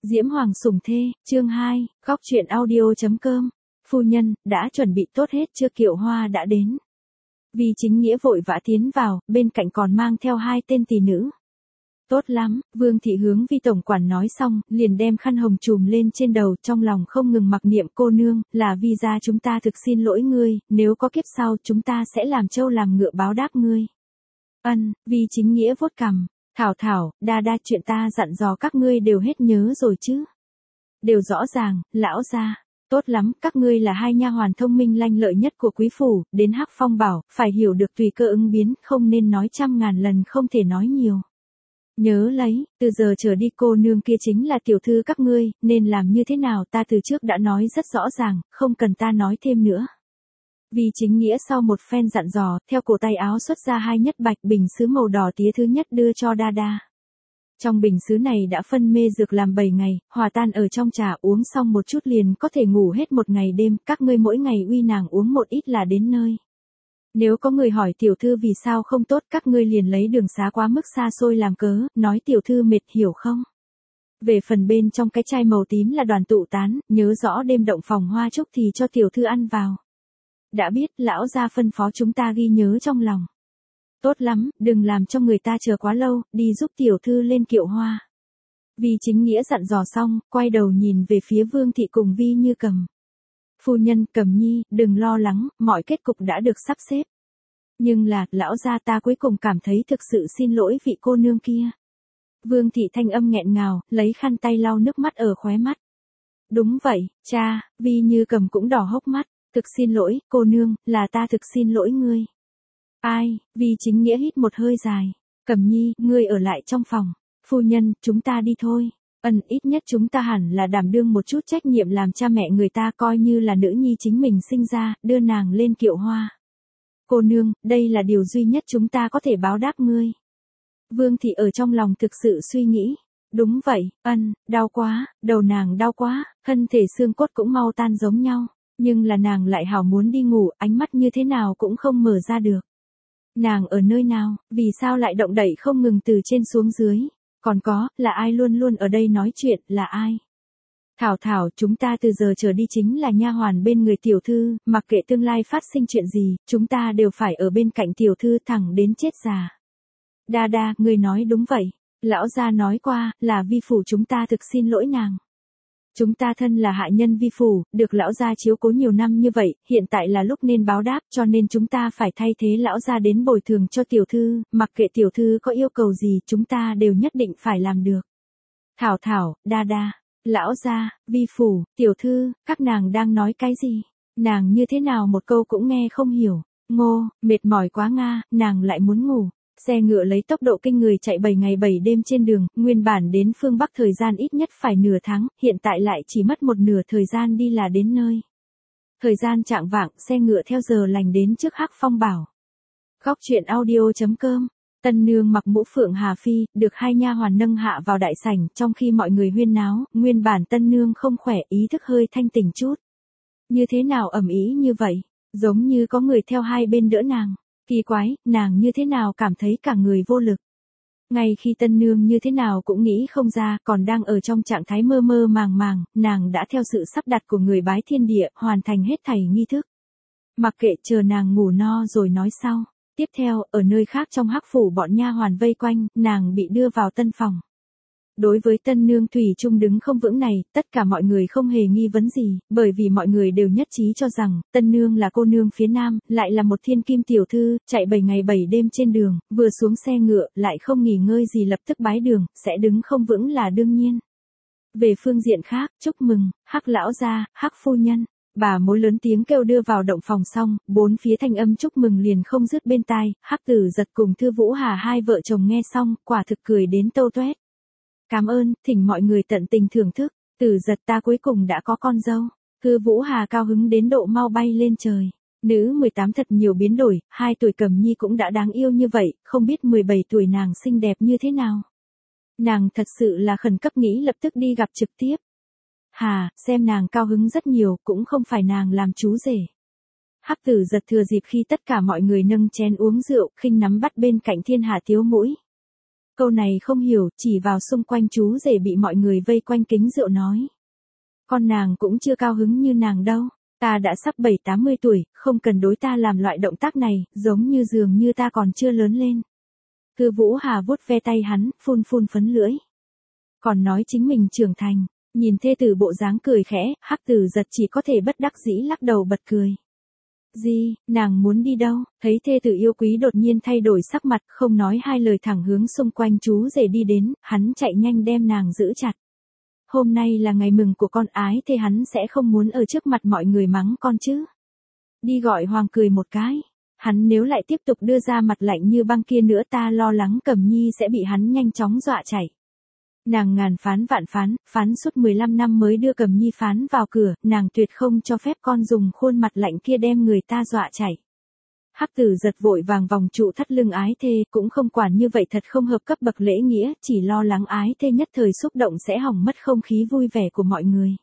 Diễm Hoàng sủng thê, chương 2, góc truyện audio.com. Phu nhân, đã chuẩn bị tốt hết chưa? Kiệu Hoa đã đến. Vì chính nghĩa vội vã tiến vào, bên cạnh còn mang theo 2 tên tỳ nữ. Tốt lắm, Vương thị hướng Vi tổng quản nói xong, liền đem khăn hồng trùm lên trên đầu, trong lòng không ngừng mặc niệm: cô nương, là Vi gia chúng ta thực xin lỗi ngươi, nếu có kiếp sau chúng ta sẽ làm trâu làm ngựa báo đáp ngươi. Vi chính nghĩa vuốt cằm. Thảo, đa chuyện ta dặn dò các ngươi đều hết nhớ rồi chứ? Đều rõ ràng, lão gia. Tốt lắm, các ngươi là 2 nha hoàn thông minh lanh lợi nhất của quý phủ, đến Hắc Phong bảo, phải hiểu được tùy cơ ứng biến, không nên nói 100.000 lần, không thể nói nhiều. Nhớ lấy, từ giờ trở đi cô nương kia chính là tiểu thư các ngươi, nên làm như thế nào ta từ trước đã nói rất rõ ràng, không cần ta nói thêm nữa. Vì chính nghĩa sau một phen dặn dò, theo cổ tay áo xuất ra 2 nhất bạch bình sứ màu đỏ tía thứ nhất đưa cho Đa. Trong bình sứ này đã phân mê dược làm 7 ngày, hòa tan ở trong trà, uống xong một chút liền có thể ngủ hết một ngày đêm, các ngươi mỗi ngày uy nàng uống một ít là đến nơi. Nếu có người hỏi tiểu thư vì sao không tốt, các ngươi liền lấy đường xá quá mức xa xôi làm cớ, nói tiểu thư mệt, hiểu không? Về phần bên trong cái chai màu tím là đoàn tụ tán, nhớ rõ đêm động phòng hoa trúc thì cho tiểu thư ăn vào. Đã biết, lão gia phân phó chúng ta ghi nhớ trong lòng. Tốt lắm, đừng làm cho người ta chờ quá lâu, đi giúp tiểu thư lên kiệu hoa. Vì chính nghĩa dặn dò xong, quay đầu nhìn về phía Vương thị cùng Vi Như Cầm. Phu nhân, Cầm nhi, đừng lo lắng, mọi kết cục đã được sắp xếp. Nhưng là, lão gia ta cuối cùng cảm thấy thực sự xin lỗi vị cô nương kia. Vương thị thanh âm nghẹn ngào, lấy khăn tay lau nước mắt ở khóe mắt. Đúng vậy, cha. Vi Như Cầm cũng đỏ hốc mắt. Thực xin lỗi, cô nương, là ta thực xin lỗi ngươi. Ai? Vi chính nghĩa hít một hơi dài. Cầm nhi, ngươi ở lại trong phòng. Phu nhân, chúng ta đi thôi. Ít nhất chúng ta hẳn là đảm đương một chút trách nhiệm làm cha mẹ người ta, coi như là nữ nhi chính mình sinh ra, đưa nàng lên kiệu hoa. Cô nương, đây là điều duy nhất chúng ta có thể báo đáp ngươi. Vương thị ở trong lòng thực sự suy nghĩ. Đúng vậy, đau quá, đầu nàng đau quá, thân thể xương cốt cũng mau tan giống nhau. Nhưng là nàng lại hảo muốn đi ngủ, ánh mắt như thế nào cũng không mở ra được. Nàng ở nơi nào, vì sao lại động đậy không ngừng từ trên xuống dưới? Còn có, là ai luôn luôn ở đây nói chuyện, là ai? Thảo, chúng ta từ giờ trở đi chính là nha hoàn bên người tiểu thư, mặc kệ tương lai phát sinh chuyện gì, chúng ta đều phải ở bên cạnh tiểu thư thẳng đến chết già. Đa, người nói đúng vậy. Lão gia nói qua, là vi phủ chúng ta thực xin lỗi nàng. Chúng ta thân là hạ nhân vi phủ, được lão gia chiếu cố nhiều năm như vậy, hiện tại là lúc nên báo đáp, cho nên chúng ta phải thay thế lão gia đến bồi thường cho tiểu thư, mặc kệ tiểu thư có yêu cầu gì, chúng ta đều nhất định phải làm được. Thảo, Đa, lão gia, vi phủ, tiểu thư, các nàng đang nói cái gì? Nàng như thế nào một câu cũng nghe không hiểu. Ngô, mệt mỏi quá nga, nàng lại muốn ngủ. Xe ngựa lấy tốc độ kinh người chạy 7 ngày 7 đêm trên đường, nguyên bản đến phương Bắc thời gian ít nhất phải nửa tháng, hiện tại lại chỉ mất một nửa thời gian đi là đến nơi. Thời gian chạng vạng, xe ngựa theo giờ lành đến trước Hắc Phong bảo. Góc truyện audio.com. Tân nương mặc mũ phượng hà phi, được 2 nha hoàn nâng hạ vào đại sảnh, trong khi mọi người huyên náo, nguyên bản tân nương không khỏe, ý thức hơi thanh tỉnh chút. Như thế nào ầm ĩ như vậy, giống như có người theo hai bên đỡ nàng. Kỳ quái, nàng như thế nào cảm thấy cả người vô lực. Ngay khi tân nương như thế nào cũng nghĩ không ra, còn đang ở trong trạng thái mơ mơ màng, nàng đã theo sự sắp đặt của người bái thiên địa, hoàn thành hết thảy nghi thức. Mặc kệ, chờ nàng ngủ no rồi nói sau. Tiếp theo, ở nơi khác trong Hắc phủ bọn nha hoàn vây quanh, nàng bị đưa vào tân phòng. Đối với tân nương thủy chung đứng không vững này, tất cả mọi người không hề nghi vấn gì, bởi vì mọi người đều nhất trí cho rằng, tân nương là cô nương phía nam, lại là một thiên kim tiểu thư, chạy 7 ngày 7 đêm trên đường, vừa xuống xe ngựa, lại không nghỉ ngơi gì lập tức bái đường, sẽ đứng không vững là đương nhiên. Về phương diện khác, chúc mừng, Hắc lão gia, Hắc phu nhân. Bà mối lớn tiếng kêu đưa vào động phòng xong, 4 phía thanh âm chúc mừng liền không dứt bên tai, Hắc Tử Giật cùng Thư Vũ Hà 2 vợ chồng nghe xong, quả thực cười đến tâu toét. Cảm ơn, thỉnh mọi người tận tình thưởng thức. Tử Giật, ta cuối cùng đã có con dâu. Thư Vũ Hà cao hứng đến độ mau bay lên trời. Nữ 18 thật nhiều biến đổi, 2 tuổi Cầm nhi cũng đã đáng yêu như vậy, không biết 17 tuổi nàng xinh đẹp như thế nào. Nàng thật sự là khẩn cấp nghĩ lập tức đi gặp trực tiếp. Hà, xem nàng cao hứng rất nhiều, cũng không phải nàng làm chú rể. Hắc Tử Giật thừa dịp khi tất cả mọi người nâng chén uống rượu, khinh nắm bắt bên cạnh Thiên Hà thiếu mũi. Câu này không hiểu, chỉ vào xung quanh chú rể bị mọi người vây quanh kính rượu nói. Con nàng cũng chưa cao hứng như nàng đâu. Ta đã sắp 70-80 tuổi, không cần đối ta làm loại động tác này, giống như dường như ta còn chưa lớn lên. Cư Vũ Hà vuốt ve tay hắn, phun phun phấn lưỡi. Còn nói chính mình trưởng thành, nhìn thê tử bộ dáng cười khẽ, Hắc Tử Giật chỉ có thể bất đắc dĩ lắc đầu bật cười. Gì, nàng muốn đi đâu? Thấy thê tử yêu quý đột nhiên thay đổi sắc mặt, không nói hai lời thẳng hướng xung quanh chú rể đi đến, hắn chạy nhanh đem nàng giữ chặt. Hôm nay là ngày mừng của con ái thế hắn sẽ không muốn ở trước mặt mọi người mắng con chứ. Đi gọi Hoàng cười một cái. Hắn nếu lại tiếp tục đưa ra mặt lạnh như băng kia nữa ta lo lắng Cẩm Nhi sẽ bị hắn nhanh chóng dọa chạy. Nàng ngàn phán vạn phán, phán suốt 15 năm mới đưa Cẩm Nhi phán vào cửa, nàng tuyệt không cho phép con dùng khuôn mặt lạnh kia đem người ta dọa chạy. Hắc Tử Giật vội vàng vòng trụ thắt lưng ái thê, cũng không quản như vậy thật không hợp cấp bậc lễ nghĩa, chỉ lo lắng ái thê nhất thời xúc động sẽ hỏng mất không khí vui vẻ của mọi người.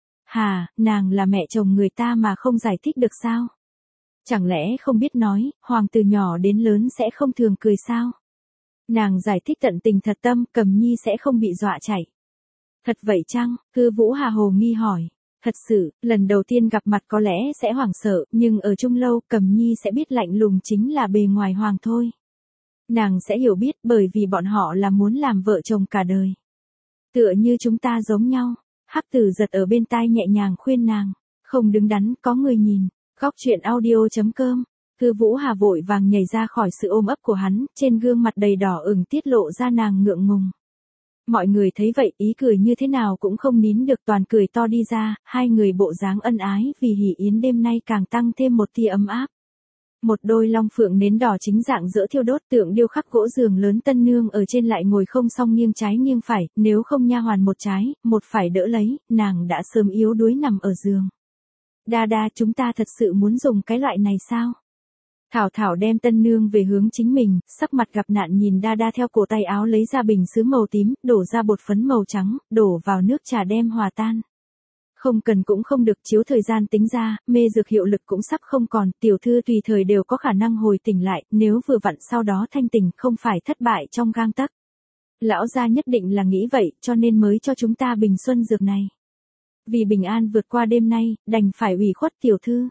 Hà, nàng là mẹ chồng người ta mà không giải thích được sao? Chẳng lẽ không biết nói, Hoàng từ nhỏ đến lớn sẽ không thường cười sao? Nàng giải thích tận tình thật tâm, Cẩm Nhi sẽ không bị dọa chạy. Thật vậy chăng? Cư Vũ Hà hồ nghi hỏi. Thật sự, lần đầu tiên gặp mặt có lẽ sẽ hoảng sợ, nhưng ở chung lâu, Cẩm Nhi sẽ biết lạnh lùng chính là bề ngoài Hoàng thôi. Nàng sẽ hiểu biết bởi vì bọn họ là muốn làm vợ chồng cả đời. Tựa như chúng ta giống nhau. Hắc Tử Giật ở bên tai nhẹ nhàng khuyên nàng. Không đứng đắn, có người nhìn. Góc chuyện audio.com. Cư Vũ Hà vội vàng nhảy ra khỏi sự ôm ấp của hắn, trên gương mặt đầy đỏ ửng tiết lộ ra nàng ngượng ngùng. Mọi người thấy vậy, ý cười như thế nào cũng không nín được toàn cười to đi ra, hai người bộ dáng ân ái vì hỷ yến đêm nay càng tăng thêm một tia ấm áp. Một đôi long phượng nến đỏ chính dạng giữa thiêu đốt tượng điêu khắc gỗ giường lớn tân nương ở trên lại ngồi không song nghiêng trái nghiêng phải, nếu không nha hoàn một trái, một phải đỡ lấy, nàng đã sớm yếu đuối nằm ở giường. Đa đa chúng ta thật sự muốn dùng cái loại này sao? Thảo Thảo đem tân nương về hướng chính mình, sắc mặt gặp nạn nhìn Đa Đa theo cổ tay áo lấy ra bình sứ màu tím, đổ ra bột phấn màu trắng, đổ vào nước trà đem hòa tan. Không cần cũng không được chiếu thời gian tính ra, mê dược hiệu lực cũng sắp không còn, tiểu thư tùy thời đều có khả năng hồi tỉnh lại, nếu vừa vặn sau đó thanh tỉnh không phải thất bại trong gang tấc. Lão gia nhất định là nghĩ vậy, cho nên mới cho chúng ta bình xuân dược này. Vì bình an vượt qua đêm nay, đành phải ủy khuất tiểu thư.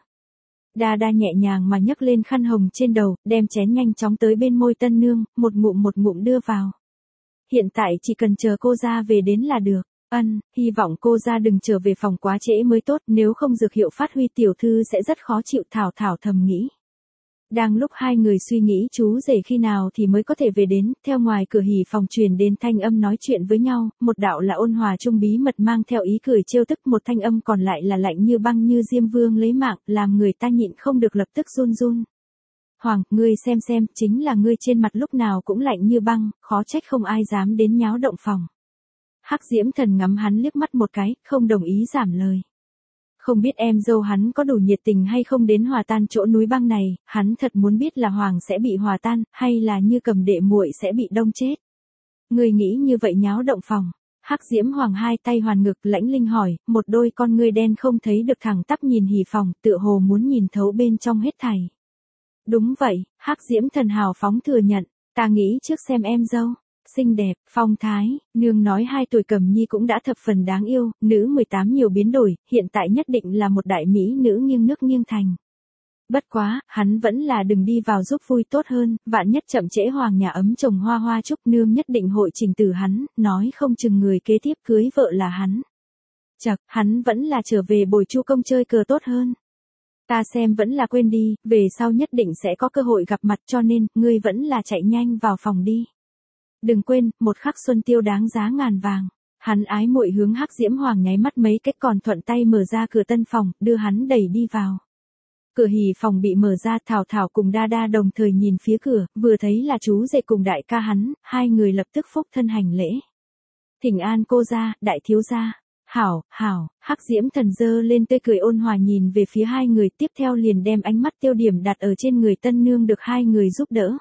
Đa Đa nhẹ nhàng mà nhấc lên khăn hồng trên đầu, đem chén nhanh chóng tới bên môi tân nương, một ngụm đưa vào. Hiện tại chỉ cần chờ cô ra về đến là được. Hy vọng cô ra đừng trở về phòng quá trễ mới tốt, nếu không dược hiệu phát huy tiểu thư sẽ rất khó chịu. Thảo Thảo thầm nghĩ. Đang lúc hai người suy nghĩ chú rể khi nào thì mới có thể về đến, theo ngoài cửa hỉ phòng truyền đến thanh âm nói chuyện với nhau, một đạo là ôn hòa trung bí mật mang theo ý cười trêu tức, một thanh âm còn lại là lạnh như băng như Diêm Vương lấy mạng, làm người ta nhịn không được lập tức run run. Hoàng, ngươi xem, chính là ngươi trên mặt lúc nào cũng lạnh như băng, khó trách không ai dám đến nháo động phòng. Hắc Diễm Thần ngắm hắn liếc mắt một cái, không đồng ý giảm lời. Không biết em dâu hắn có đủ nhiệt tình hay không đến hòa tan chỗ núi băng này, hắn thật muốn biết là Hoàng sẽ bị hòa tan, hay là như Cầm đệ muội sẽ bị đông chết. Ngươi nghĩ như vậy nháo động phòng. Hắc Diễm Hoàng hai tay hoàn ngực lãnh linh hỏi, một đôi con ngươi đen không thấy được thẳng tắp nhìn hỉ phòng, tựa hồ muốn nhìn thấu bên trong hết thảy. Đúng vậy, Hắc Diễm Thần hào phóng thừa nhận, ta nghĩ trước xem em dâu. Xinh đẹp, phong thái, nương nói 2 tuổi Cẩm Nhi cũng đã thập phần đáng yêu, nữ 18 nhiều biến đổi, hiện tại nhất định là một đại mỹ nữ nghiêng nước nghiêng thành. Bất quá, hắn vẫn là đừng đi vào giúp vui tốt hơn, vạn nhất chậm trễ Hoàng nhà ấm chồng hoa hoa chúc nương nhất định hội trình tử hắn, nói không chừng người kế tiếp cưới vợ là hắn. Chật, hắn vẫn là trở về bồi Chu công chơi cờ tốt hơn. Ta xem vẫn là quên đi, về sau nhất định sẽ có cơ hội gặp mặt cho nên, ngươi vẫn là chạy nhanh vào phòng đi. Đừng quên, một khắc xuân tiêu đáng giá ngàn vàng. Hắn ái muội hướng Hắc Diễm Hoàng nháy mắt mấy cái còn thuận tay mở ra cửa tân phòng, đưa hắn đẩy đi vào. Cửa hỉ phòng bị mở ra, Thảo Thảo cùng Đa Đa đồng thời nhìn phía cửa, vừa thấy là chú rể cùng đại ca hắn, hai người lập tức phúc thân hành lễ. Thỉnh an cô gia, đại thiếu gia. Hảo, Hắc Diễm Thần dơ lên tươi cười ôn hòa nhìn về phía hai người, tiếp theo liền đem ánh mắt tiêu điểm đặt ở trên người tân nương được hai người giúp đỡ.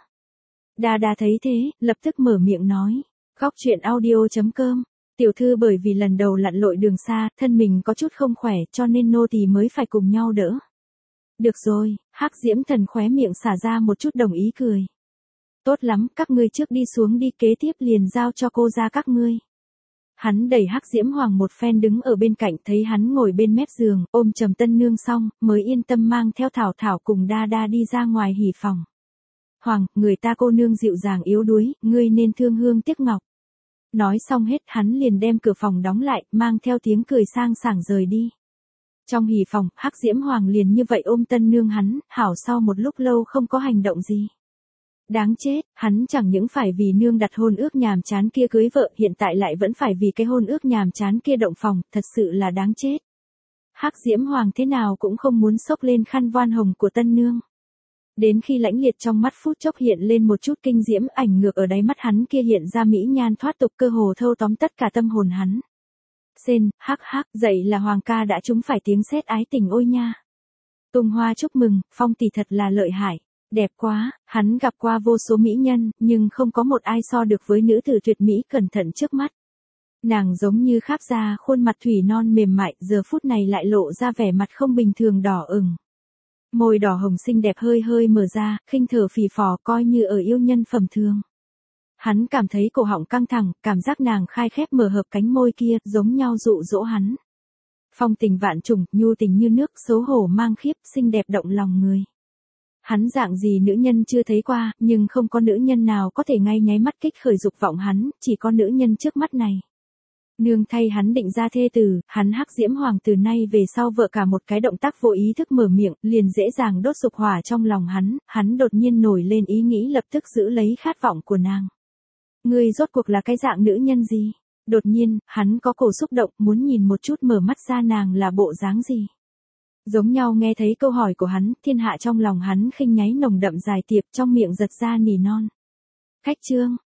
Đa Đa thấy thế, lập tức mở miệng nói. Góc chuyện audio.com. Tiểu thư bởi vì lần đầu lặn lội đường xa, thân mình có chút không khỏe cho nên nô tỳ mới phải cùng nhau đỡ. Được rồi, Hắc Diễm Thần khóe miệng xả ra một chút đồng ý cười. Tốt lắm, các ngươi trước đi xuống đi, kế tiếp liền giao cho cô ra các ngươi. Hắn đẩy Hắc Diễm Hoàng một phen đứng ở bên cạnh, thấy hắn ngồi bên mép giường, ôm Trầm Tân Nương xong, mới yên tâm mang theo Thảo Thảo cùng Đa Đa đi ra ngoài hỉ phòng. Hoàng, người ta cô nương dịu dàng yếu đuối, ngươi nên thương hương tiếc ngọc. Nói xong hết, hắn liền đem cửa phòng đóng lại, mang theo tiếng cười sang sảng rời đi. Trong hỉ phòng, Hắc Diễm Hoàng liền như vậy ôm Tân Nương hắn, hảo sau một lúc lâu không có hành động gì. Đáng chết, hắn chẳng những phải vì nương đặt hôn ước nhàm chán kia cưới vợ, hiện tại lại vẫn phải vì cái hôn ước nhàm chán kia động phòng, thật sự là đáng chết. Hắc Diễm Hoàng thế nào cũng không muốn xốc lên khăn voan hồng của Tân Nương. Đến khi lãnh liệt trong mắt phút chốc hiện lên một chút kinh diễm, ảnh ngược ở đáy mắt hắn kia hiện ra mỹ nhan thoát tục, cơ hồ thâu tóm tất cả tâm hồn hắn. Sên, hắc hắc, dậy là Hoàng ca đã trúng phải tiếng sét ái tình ôi nha. Tung hoa chúc mừng, Phong tỷ thật là lợi hại. Đẹp quá, hắn gặp qua vô số mỹ nhân, nhưng không có một ai so được với nữ tử tuyệt mỹ cẩn thận trước mắt. Nàng giống như khắp ra khuôn mặt thủy non mềm mại, giờ phút này lại lộ ra vẻ mặt không bình thường đỏ ửng. Môi đỏ hồng xinh đẹp hơi hơi mở ra, khinh thở phì phò coi như ở yêu nhân phẩm thường. Hắn cảm thấy cổ họng căng thẳng, cảm giác nàng khai khép mở hợp cánh môi kia, giống nhau dụ dỗ hắn. Phong tình vạn trùng, nhu tình như nước, xấu hổ mang khiếp, xinh đẹp động lòng người. Hắn dạng gì nữ nhân chưa thấy qua, nhưng không có nữ nhân nào có thể ngay nháy mắt kích khởi dục vọng hắn, chỉ có nữ nhân trước mắt này. Nương thay hắn định ra thê tử, hắn Hắc Diễm Hoàng từ nay về sau vợ cả một cái động tác vô ý thức mở miệng, liền dễ dàng đốt dục hỏa trong lòng hắn đột nhiên nổi lên ý nghĩ lập tức giữ lấy khát vọng của nàng. Ngươi rốt cuộc là cái dạng nữ nhân gì? Đột nhiên, hắn có cổ xúc động, muốn nhìn một chút mở mắt ra nàng là bộ dáng gì. Giống nhau nghe thấy câu hỏi của hắn, thiên hạ trong lòng hắn khinh nháy nồng đậm dài tiệp, trong miệng giật ra nỉ non. Khách trương,